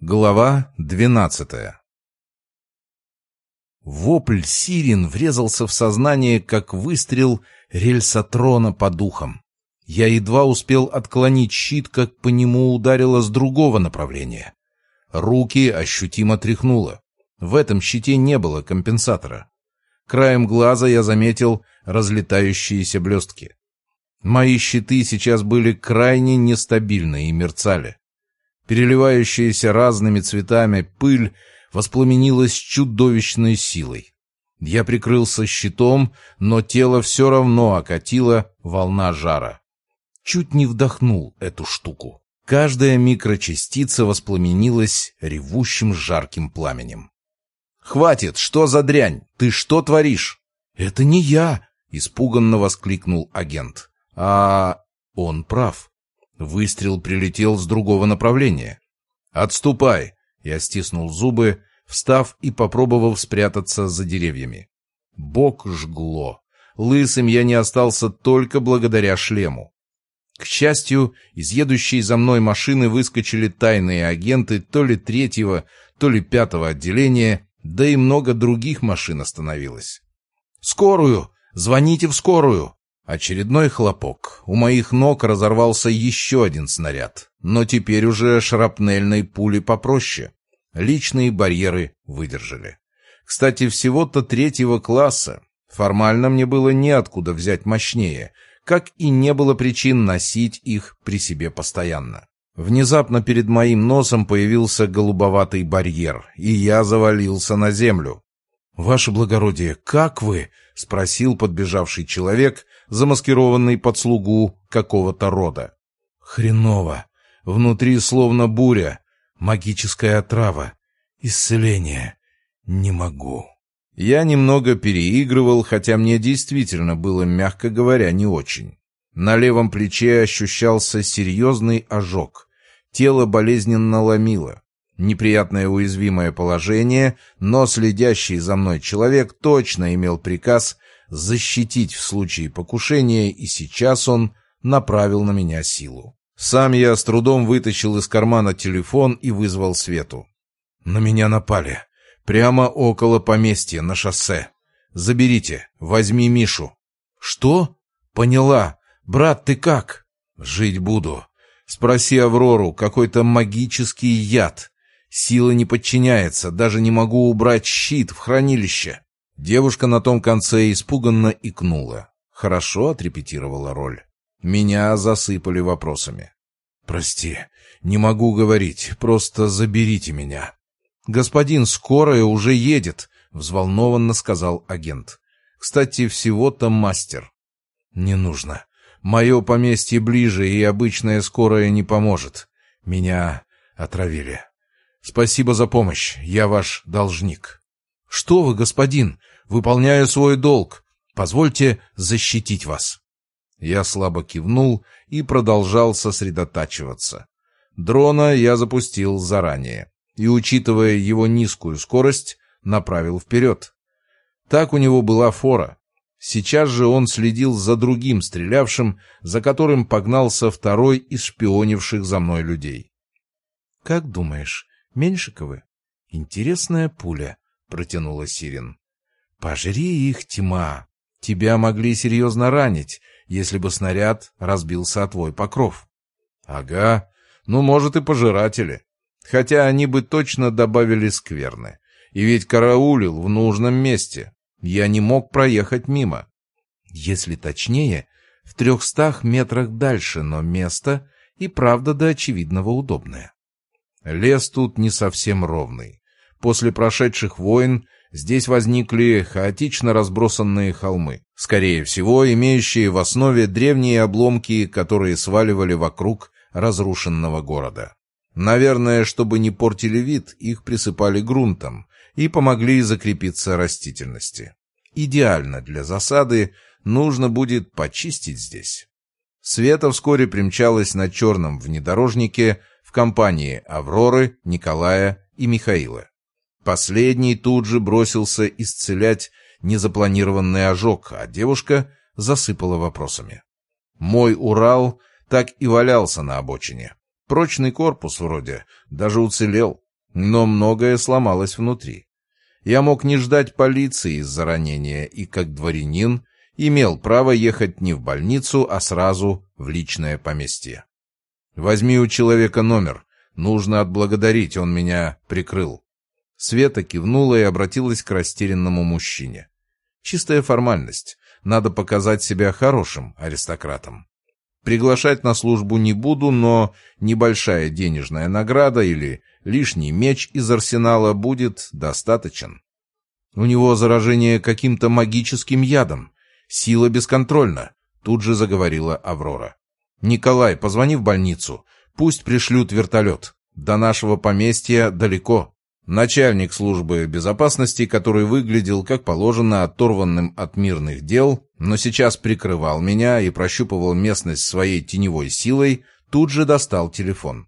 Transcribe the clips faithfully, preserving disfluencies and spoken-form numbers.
Глава двенадцатая. Вопль сирен врезался в сознание, как выстрел рельсотрона по духам. Я едва успел отклонить щит, как по нему ударило с другого направления. Руки ощутимо тряхнуло. В этом щите не было компенсатора. Краем глаза я заметил разлетающиеся блестки. Мои щиты сейчас были крайне нестабильны и мерцали. Переливающаяся разными цветами пыль воспламенилась чудовищной силой. Я прикрылся щитом, но тело все равно окатила волна жара. Чуть не вдохнул эту штуку. Каждая микрочастица воспламенилась ревущим жарким пламенем. «Хватит! Что за дрянь? Ты что творишь?» «Это не я!» — испуганно воскликнул агент. «А он прав». Выстрел прилетел с другого направления. «Отступай!» Я стиснул зубы, встав и попробовав спрятаться за деревьями. Бок жгло. Лысым я не остался только благодаря шлему. К счастью, из едущей за мной машины выскочили тайные агенты то ли третьего, то ли пятого отделения, да и много других машин остановилось. «Скорую! Звоните в скорую!» Очередной хлопок. У моих ног разорвался еще один снаряд, но теперь уже шрапнельной пули попроще. Личные барьеры выдержали. Кстати, всего-то третьего класса. Формально мне было неоткуда взять мощнее, как и не было причин носить их при себе постоянно. Внезапно перед моим носом появился голубоватый барьер, и я завалился на землю. «Ваше благородие, как вы?» — спросил подбежавший человек, замаскированный под слугу какого-то рода. «Хреново. Внутри словно буря. Магическая отрава. Исцеление. Не могу». Я немного переигрывал, хотя мне действительно было, мягко говоря, не очень. На левом плече ощущался серьезный ожог. Тело болезненно ломило. Неприятное уязвимое положение, но следящий за мной человек точно имел приказ защитить в случае покушения, и сейчас он направил на меня силу. Сам я с трудом вытащил из кармана телефон и вызвал Свету. «На меня напали. Прямо около поместья, на шоссе. Заберите, возьми Мишу». «Что?» «Поняла. Брат, ты как?» «Жить буду. Спроси Аврору, какой-то магический яд. Сила не подчиняется, даже не могу убрать щит в хранилище». Девушка на том конце испуганно икнула. Хорошо отрепетировала роль. Меня засыпали вопросами. «Прости, не могу говорить, просто заберите меня». «Господин, скорая уже едет», — взволнованно сказал агент. «Кстати, всего-то мастер». «Не нужно. Мое поместье ближе, и обычная скорая не поможет. Меня отравили. Спасибо за помощь, я ваш должник». «Что вы, господин? Выполняю свой долг. Позвольте защитить вас». Я слабо кивнул и продолжал сосредотачиваться. Дрона я запустил заранее и, учитывая его низкую скорость, направил вперед. Так у него была фора. Сейчас же он следил за другим стрелявшим, за которым погнался второй из шпионивших за мной людей. «Как думаешь, Меньшиковы? Интересная пуля», — протянула Сирен. «Пожри их, тьма. Тебя могли серьезно ранить, если бы снаряд разбился о твой покров». «Ага, ну, может, и пожиратели. Хотя они бы точно добавили скверны. И ведь караулил в нужном месте. Я не мог проехать мимо». «Если точнее, в трехстах метрах дальше, но место и правда до очевидного удобное». Лес тут не совсем ровный. После прошедших войн здесь возникли хаотично разбросанные холмы, скорее всего, имеющие в основе древние обломки, которые сваливали вокруг разрушенного города. Наверное, чтобы не портили вид, их присыпали грунтом и помогли закрепиться растительности. Идеально для засады, нужно будет почистить здесь. Света вскоре примчалась на черном внедорожнике в компании Авроры, Николая и Михаила. Последний тут же бросился исцелять незапланированный ожог, а девушка засыпала вопросами. Мой Урал так и валялся на обочине. Прочный корпус вроде, даже уцелел. Но многое сломалось внутри. Я мог не ждать полиции из-за ранения и, как дворянин, имел право ехать не в больницу, а сразу в личное поместье. «Возьми у человека номер. Нужно отблагодарить, он меня прикрыл». Света кивнула и обратилась к растерянному мужчине. «Чистая формальность. Надо показать себя хорошим аристократом. Приглашать на службу не буду, но небольшая денежная награда или лишний меч из арсенала будет достаточен». «У него заражение каким-то магическим ядом. Сила бесконтрольна», — тут же заговорила Аврора. «Николай, позвони в больницу. Пусть пришлют вертолет. До нашего поместья далеко». Начальник службы безопасности, который выглядел, как положено, оторванным от мирных дел, но сейчас прикрывал меня и прощупывал местность своей теневой силой, тут же достал телефон.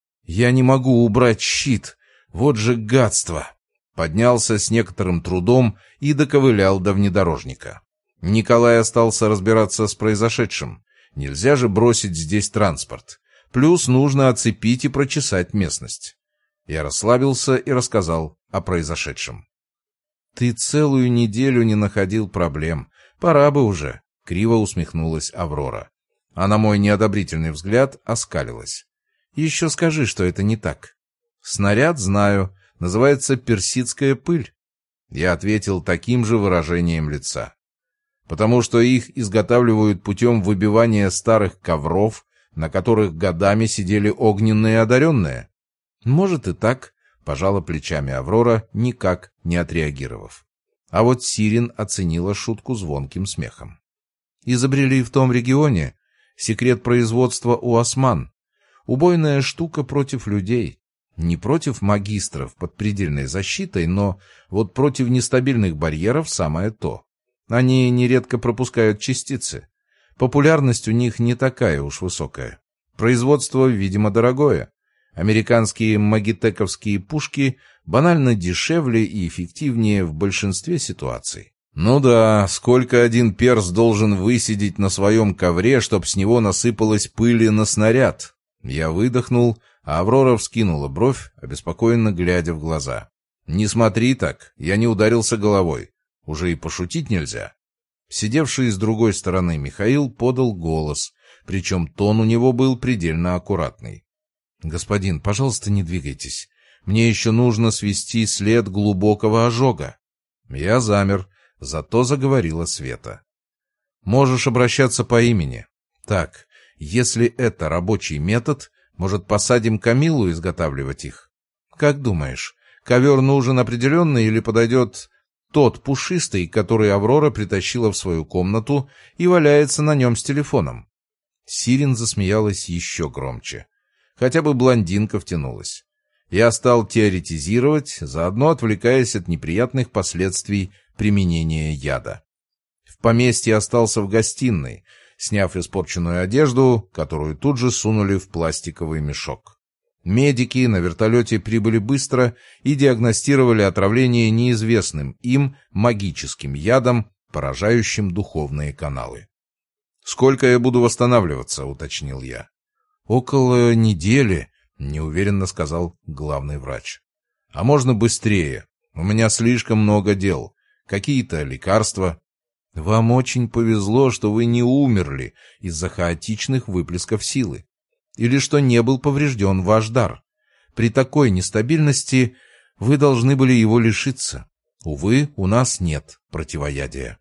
«Я не могу убрать щит. Вот же гадство!» Поднялся с некоторым трудом и доковылял до внедорожника. Николай остался разбираться с произошедшим. Нельзя же бросить здесь транспорт. Плюс нужно оцепить и прочесать местность. Я расслабился и рассказал о произошедшем. «Ты целую неделю не находил проблем. Пора бы уже», — криво усмехнулась Аврора. А на мой неодобрительный взгляд оскалилась. «Еще скажи, что это не так». «Снаряд знаю. Называется персидская пыль». Я ответил таким же выражением лица. «Потому что их изготавливают путем выбивания старых ковров, на которых годами сидели огненные одаренные». «Может и так», — пожала плечами Аврора, никак не отреагировав. А вот Сирин оценила шутку звонким смехом. «Изобрели в том регионе секрет производства у осман. Убойная штука против людей. Не против магистров под предельной защитой, но вот против нестабильных барьеров самое то. Они нередко пропускают частицы. Популярность у них не такая уж высокая. Производство, видимо, дорогое. Американские магитековские пушки банально дешевле и эффективнее в большинстве ситуаций. Ну да, сколько один перс должен высидеть на своем ковре, чтоб с него насыпалась пыли на снаряд? Я выдохнул, а Аврора вскинула бровь, обеспокоенно глядя в глаза. «Не смотри так, я не ударился головой. Уже и пошутить нельзя». Сидевший с другой стороны Михаил подал голос, причем тон у него был предельно аккуратный. «Господин, пожалуйста, не двигайтесь. Мне еще нужно свести след глубокого ожога». Я замер, зато заговорила Света. «Можешь обращаться по имени. Так, если это рабочий метод, может, посадим Камилу изготавливать их? Как думаешь, ковер нужен определенный или подойдет тот пушистый, который Аврора притащила в свою комнату и валяется на нем с телефоном?» Сирин засмеялась еще громче. Хотя бы блондинка втянулась. Я стал теоретизировать, заодно отвлекаясь от неприятных последствий применения яда. В поместье остался в гостиной, сняв испорченную одежду, которую тут же сунули в пластиковый мешок. Медики на вертолете прибыли быстро и диагностировали отравление неизвестным им магическим ядом, поражающим духовные каналы. «Сколько я буду восстанавливаться?» — уточнил я. «Около недели», — неуверенно сказал главный врач. «А можно быстрее? У меня слишком много дел. Какие-то лекарства». «Вам очень повезло, что вы не умерли из-за хаотичных выплесков силы. Или что не был поврежден ваш дар. При такой нестабильности вы должны были его лишиться. Увы, у нас нет противоядия».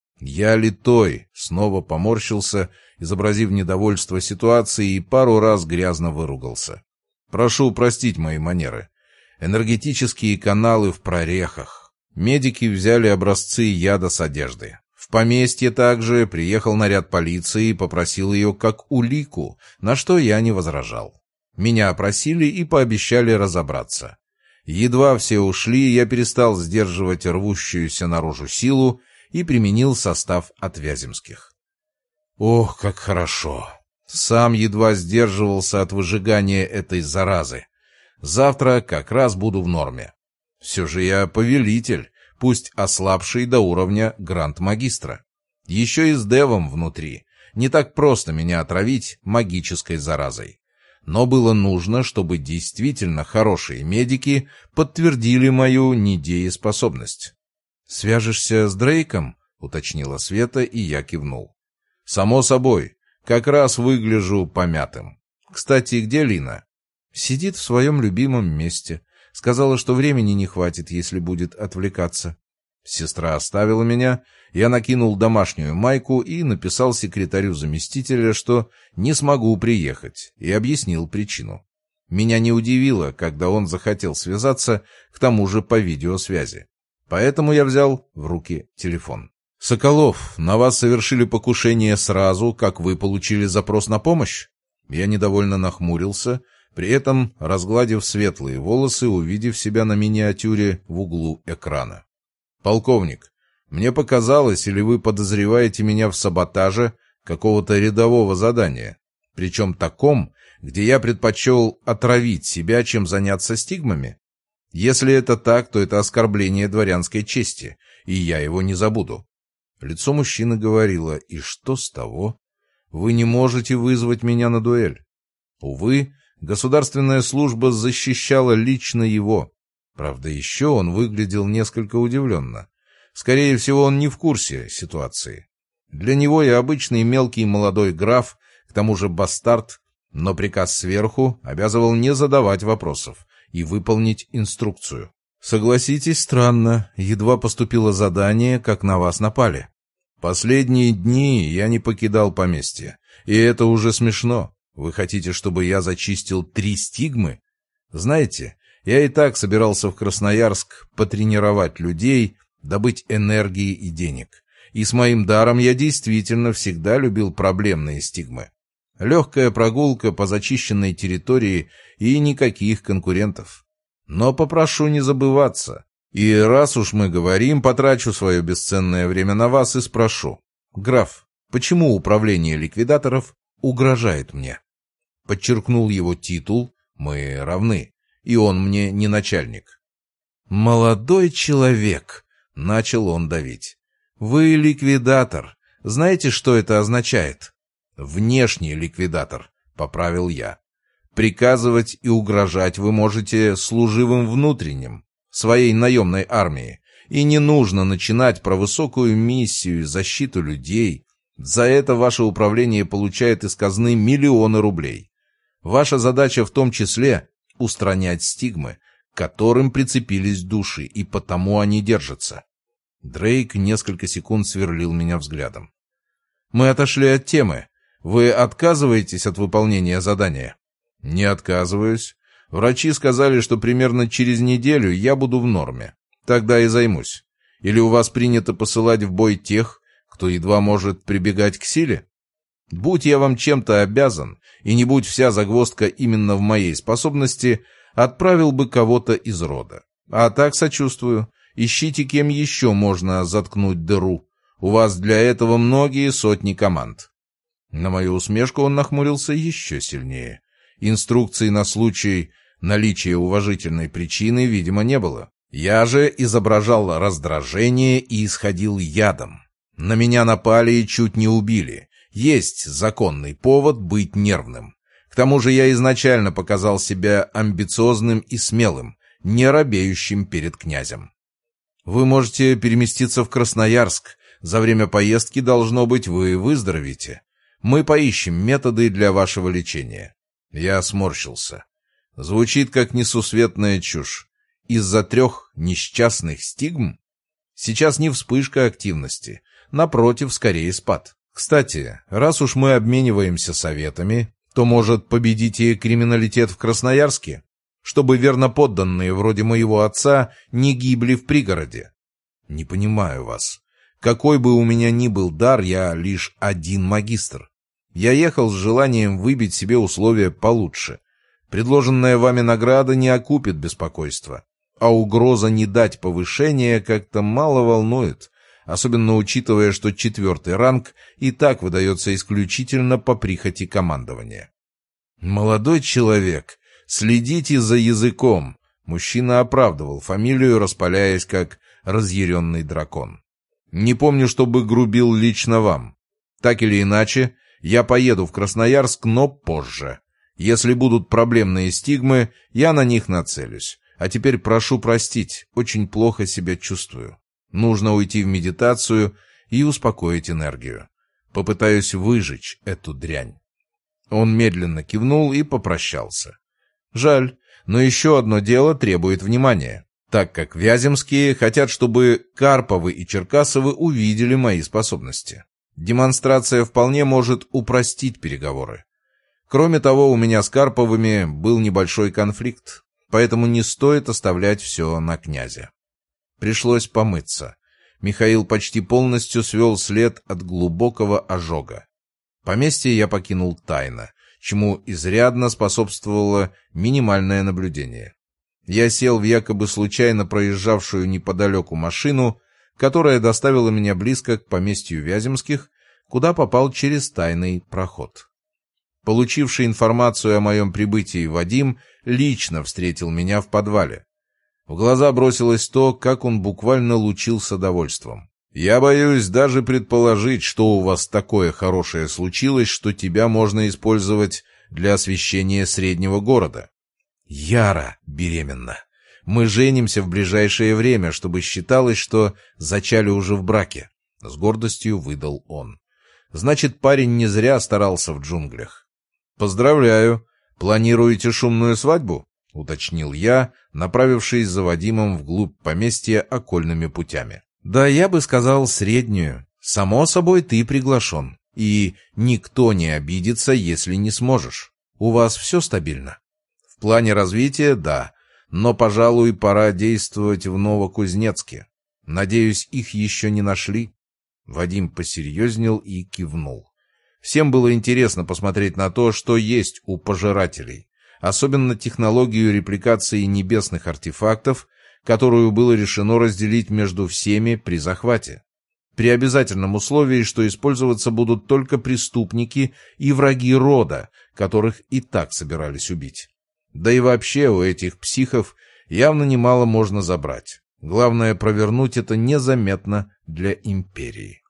Я литой, снова поморщился, изобразив недовольство ситуацией, и пару раз грязно выругался. Прошу простить мои манеры. Энергетические каналы в прорехах. Медики взяли образцы яда с одежды. В поместье также приехал наряд полиции и попросил ее как улику, на что я не возражал. Меня опросили и пообещали разобраться. Едва все ушли, я перестал сдерживать рвущуюся наружу силу и применил состав от Вяземских. Ох, как хорошо! Сам едва сдерживался от выжигания этой заразы. Завтра как раз буду в норме. Все же я повелитель, пусть ослабший до уровня гранд-магистра. Еще и с девом внутри. Не так просто меня отравить магической заразой. Но было нужно, чтобы действительно хорошие медики подтвердили мою недееспособность. «Свяжешься с Дрейком?» — уточнила Света, и я кивнул. «Само собой. Как раз выгляжу помятым. Кстати, где Лина?» «Сидит в своем любимом месте. Сказала, что времени не хватит, если будет отвлекаться». Сестра оставила меня, я накинул домашнюю майку и написал секретарю заместителя, что не смогу приехать, и объяснил причину. Меня не удивило, когда он захотел связаться, к тому же по видеосвязи. Поэтому я взял в руки телефон. «Соколов, на вас совершили покушение сразу, как вы получили запрос на помощь?» Я недовольно нахмурился, при этом разгладив светлые волосы, увидев себя на миниатюре в углу экрана. «Полковник, мне показалось, или вы подозреваете меня в саботаже какого-то рядового задания, причем таком, где я предпочел отравить себя, чем заняться стигмами? Если это так, то это оскорбление дворянской чести, и я его не забуду». Лицо мужчины говорило: «И что с того? Вы не можете вызвать меня на дуэль». Увы, государственная служба защищала лично его. Правда, еще он выглядел несколько удивленно. Скорее всего, он не в курсе ситуации. Для него я обычный мелкий молодой граф, к тому же бастард, но приказ сверху обязывал не задавать вопросов и выполнить инструкцию. Согласитесь, странно, едва поступило задание, как на вас напали. Последние дни я не покидал поместье, и это уже смешно. Вы хотите, чтобы я зачистил три стигмы? Знаете, я и так собирался в Красноярск потренировать людей, добыть энергии и денег. И с моим даром я действительно всегда любил проблемные стигмы. Легкая прогулка по зачищенной территории и никаких конкурентов. Но попрошу не забываться. И раз уж мы говорим, потрачу свое бесценное время на вас и спрошу. Граф, почему управление ликвидаторов угрожает мне? Подчеркнул его титул, мы равны, и он мне не начальник. «Молодой человек», — начал он давить, — «вы ликвидатор. Знаете, что это означает?» «Внешний ликвидатор», — поправил я. «Приказывать и угрожать вы можете служивым внутренним, своей наемной армии, и не нужно начинать про высокую миссию и защиту людей. За это ваше управление получает из казны миллионы рублей. Ваша задача в том числе устранять стигмы, к которым прицепились души, и потому они держатся». Дрейк несколько секунд сверлил меня взглядом. «Мы отошли от темы. Вы отказываетесь от выполнения задания?» «Не отказываюсь. Врачи сказали, что примерно через неделю я буду в норме. Тогда и займусь. Или у вас принято посылать в бой тех, кто едва может прибегать к силе? Будь я вам чем-то обязан, и не будь вся загвоздка именно в моей способности, отправил бы кого-то из рода. А так сочувствую. Ищите, кем еще можно заткнуть дыру. У вас для этого многие сотни команд». На мою усмешку он нахмурился еще сильнее. Инструкции на случай наличия уважительной причины, видимо, не было. Я же изображал раздражение и исходил ядом. На меня напали и чуть не убили. Есть законный повод быть нервным. К тому же я изначально показал себя амбициозным и смелым, не робеющим перед князем. «Вы можете переместиться в Красноярск. За время поездки, должно быть, вы выздоровеете. Мы поищем методы для вашего лечения». Я сморщился. Звучит как несусветная чушь. Из-за трех несчастных стигм? Сейчас не вспышка активности. Напротив, скорее спад. Кстати, раз уж мы обмениваемся советами, то, может, победите криминалитет в Красноярске? Чтобы верноподданные вроде моего отца не гибли в пригороде. Не понимаю вас. Какой бы у меня ни был дар, я лишь один магистр. Я ехал с желанием выбить себе условия получше. Предложенная вами награда не окупит беспокойства, а угроза не дать повышения как-то мало волнует, особенно учитывая, что четвертый ранг и так выдается исключительно по прихоти командования. «Молодой человек, следите за языком», — мужчина оправдывал фамилию, распаляясь как разъяренный дракон. «Не помню, чтобы грубил лично вам. Так или иначе, я поеду в Красноярск, но позже. Если будут проблемные стигмы, я на них нацелюсь. А теперь прошу простить, очень плохо себя чувствую. Нужно уйти в медитацию и успокоить энергию. Попытаюсь выжечь эту дрянь». Он медленно кивнул и попрощался. Жаль, но еще одно дело требует внимания, так как Вяземские хотят, чтобы Карповы и Черкасовы увидели мои способности. Демонстрация вполне может упростить переговоры. Кроме того, у меня с Карповыми был небольшой конфликт, поэтому не стоит оставлять все на князя. Пришлось помыться. Михаил почти полностью свел след от глубокого ожога. Поместье я покинул тайно, чему изрядно способствовало минимальное наблюдение. Я сел в якобы случайно проезжавшую неподалеку машину, которая доставила меня близко к поместью Вяземских, куда попал через тайный проход. Получивший информацию о моем прибытии Вадим лично встретил меня в подвале. В глаза бросилось то, как он буквально лучился довольством. «Я боюсь даже предположить, что у вас такое хорошее случилось, что тебя можно использовать для освещения среднего города». «Яра беременна. Мы женимся в ближайшее время, чтобы считалось, что зачали уже в браке», — с гордостью выдал он. «Значит, парень не зря старался в джунглях». «Поздравляю. Планируете шумную свадьбу?» — уточнил я, направившись за Вадимом вглубь поместья окольными путями. «Да я бы сказал среднюю. Само собой, ты приглашен. И никто не обидится, если не сможешь. У вас все стабильно?» «В плане развития — да. Но, пожалуй, пора действовать в Новокузнецке. Надеюсь, их еще не нашли?» Вадим посерьезнел и кивнул. Всем было интересно посмотреть на то, что есть у пожирателей. Особенно технологию репликации небесных артефактов, которую было решено разделить между всеми при захвате. При обязательном условии, что использоваться будут только преступники и враги рода, которых и так собирались убить. Да и вообще у этих психов явно немало можно забрать. Главное провернуть это незаметно для империи.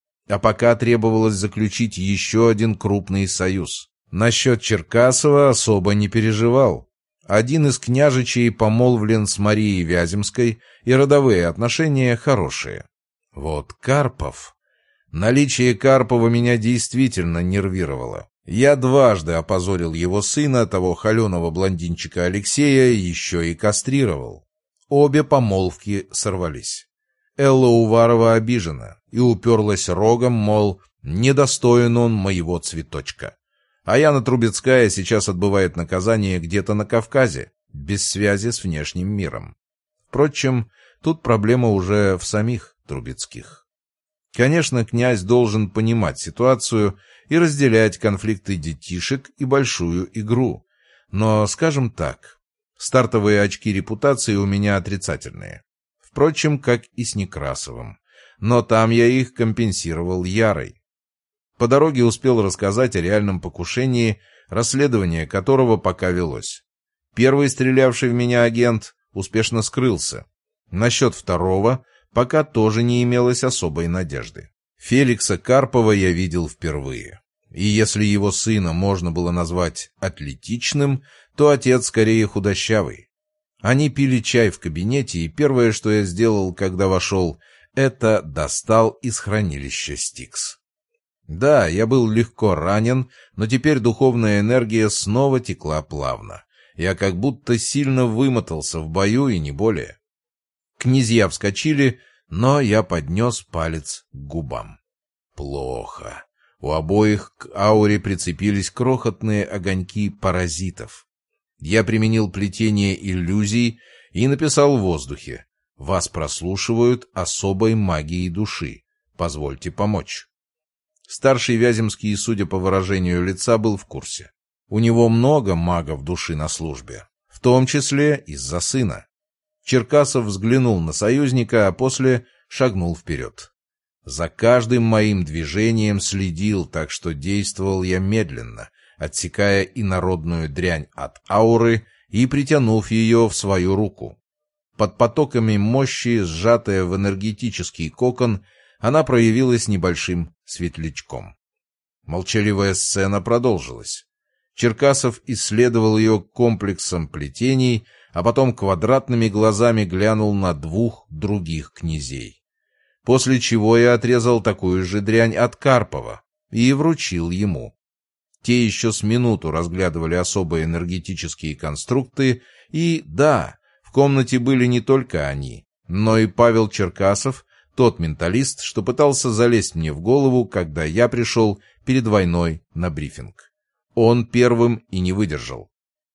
А пока требовалось заключить еще один крупный союз. Насчет Черкасова особо не переживал. Один из княжичей помолвлен с Марией Вяземской, и родовые отношения хорошие. Вот Карпов... Наличие Карпова меня действительно нервировало. Я дважды опозорил его сына, того холеного блондинчика Алексея, еще и кастрировал. Обе помолвки сорвались. Элла Уварова обижена и уперлась рогом, мол, недостоин он моего цветочка. А Яна Трубецкая сейчас отбывает наказание где-то на Кавказе, без связи с внешним миром. Впрочем, тут проблема уже в самих Трубецких. Конечно, князь должен понимать ситуацию и разделять конфликты детишек и большую игру. Но, скажем так, стартовые очки репутации у меня отрицательные. Впрочем, как и с Некрасовым. Но там я их компенсировал Ярой. По дороге успел рассказать о реальном покушении, расследование которого пока велось. Первый стрелявший в меня агент успешно скрылся. Насчет второго пока тоже не имелось особой надежды. Феликса Карпова я видел впервые. И если его сына можно было назвать атлетичным, то отец скорее худощавый. Они пили чай в кабинете, и первое, что я сделал, когда вошел, это достал из хранилища Стикс. Да, я был легко ранен, но теперь духовная энергия снова текла плавно. Я как будто сильно вымотался в бою и не более. Князья вскочили, но я поднес палец к губам. Плохо. У обоих к ауре прицепились крохотные огоньки паразитов. Я применил плетение иллюзий и написал в воздухе: «Вас прослушивают особой магией души. Позвольте помочь». Старший Вяземский, судя по выражению лица, был в курсе. У него много магов души на службе, в том числе из-за сына. Черкасов взглянул на союзника, а после шагнул вперед. За каждым моим движением следил, так что действовал я медленно, отсекая инородную дрянь от ауры и притянув ее в свою руку. Под потоками мощи, сжатая в энергетический кокон, она проявилась небольшим светлячком. Молчаливая сцена продолжилась. Черкасов исследовал ее комплексом плетений, а потом квадратными глазами глянул на двух других князей. После чего я отрезал такую же дрянь от Карпова и вручил ему. Те еще с минуту разглядывали особые энергетические конструкты, и, да, в комнате были не только они, но и Павел Черкасов, тот менталист, что пытался залезть мне в голову, когда я пришел перед войной на брифинг. Он первым и не выдержал.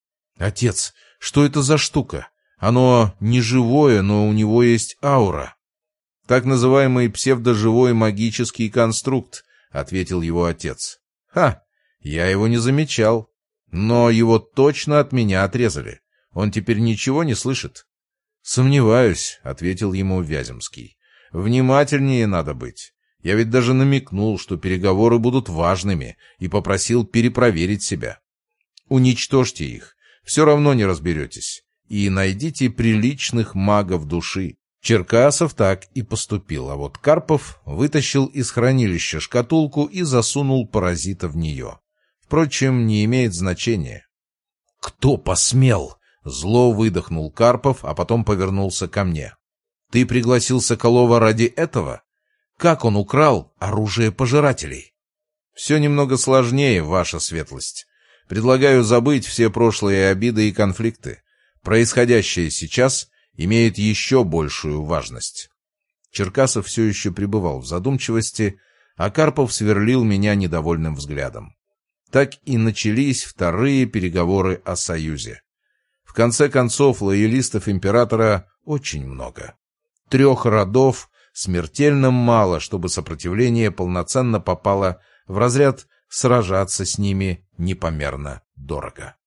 «Отец, что это за штука? Оно не живое, но у него есть аура». «Так называемый псевдоживой магический конструкт», — ответил его отец. «Ха, я его не замечал. Но его точно от меня отрезали. Он теперь ничего не слышит». «Сомневаюсь», — ответил ему Вяземский. «Внимательнее надо быть. Я ведь даже намекнул, что переговоры будут важными, и попросил перепроверить себя. Уничтожьте их, все равно не разберетесь, и найдите приличных магов души». Черкасов так и поступил, а вот Карпов вытащил из хранилища шкатулку и засунул паразита в нее. Впрочем, не имеет значения. «Кто посмел?» — зло выдохнул Карпов, а потом повернулся ко мне. «Ты пригласил Соколова ради этого? Как он украл оружие пожирателей?» «Все немного сложнее, ваша светлость. Предлагаю забыть все прошлые обиды и конфликты. Происходящее сейчас имеет еще большую важность». Черкасов все еще пребывал в задумчивости, а Карпов сверлил меня недовольным взглядом. Так и начались вторые переговоры о союзе. В конце концов, лоялистов императора очень много. Трех родов смертельно мало, чтобы сопротивление полноценно попало в разряд «сражаться с ними непомерно дорого».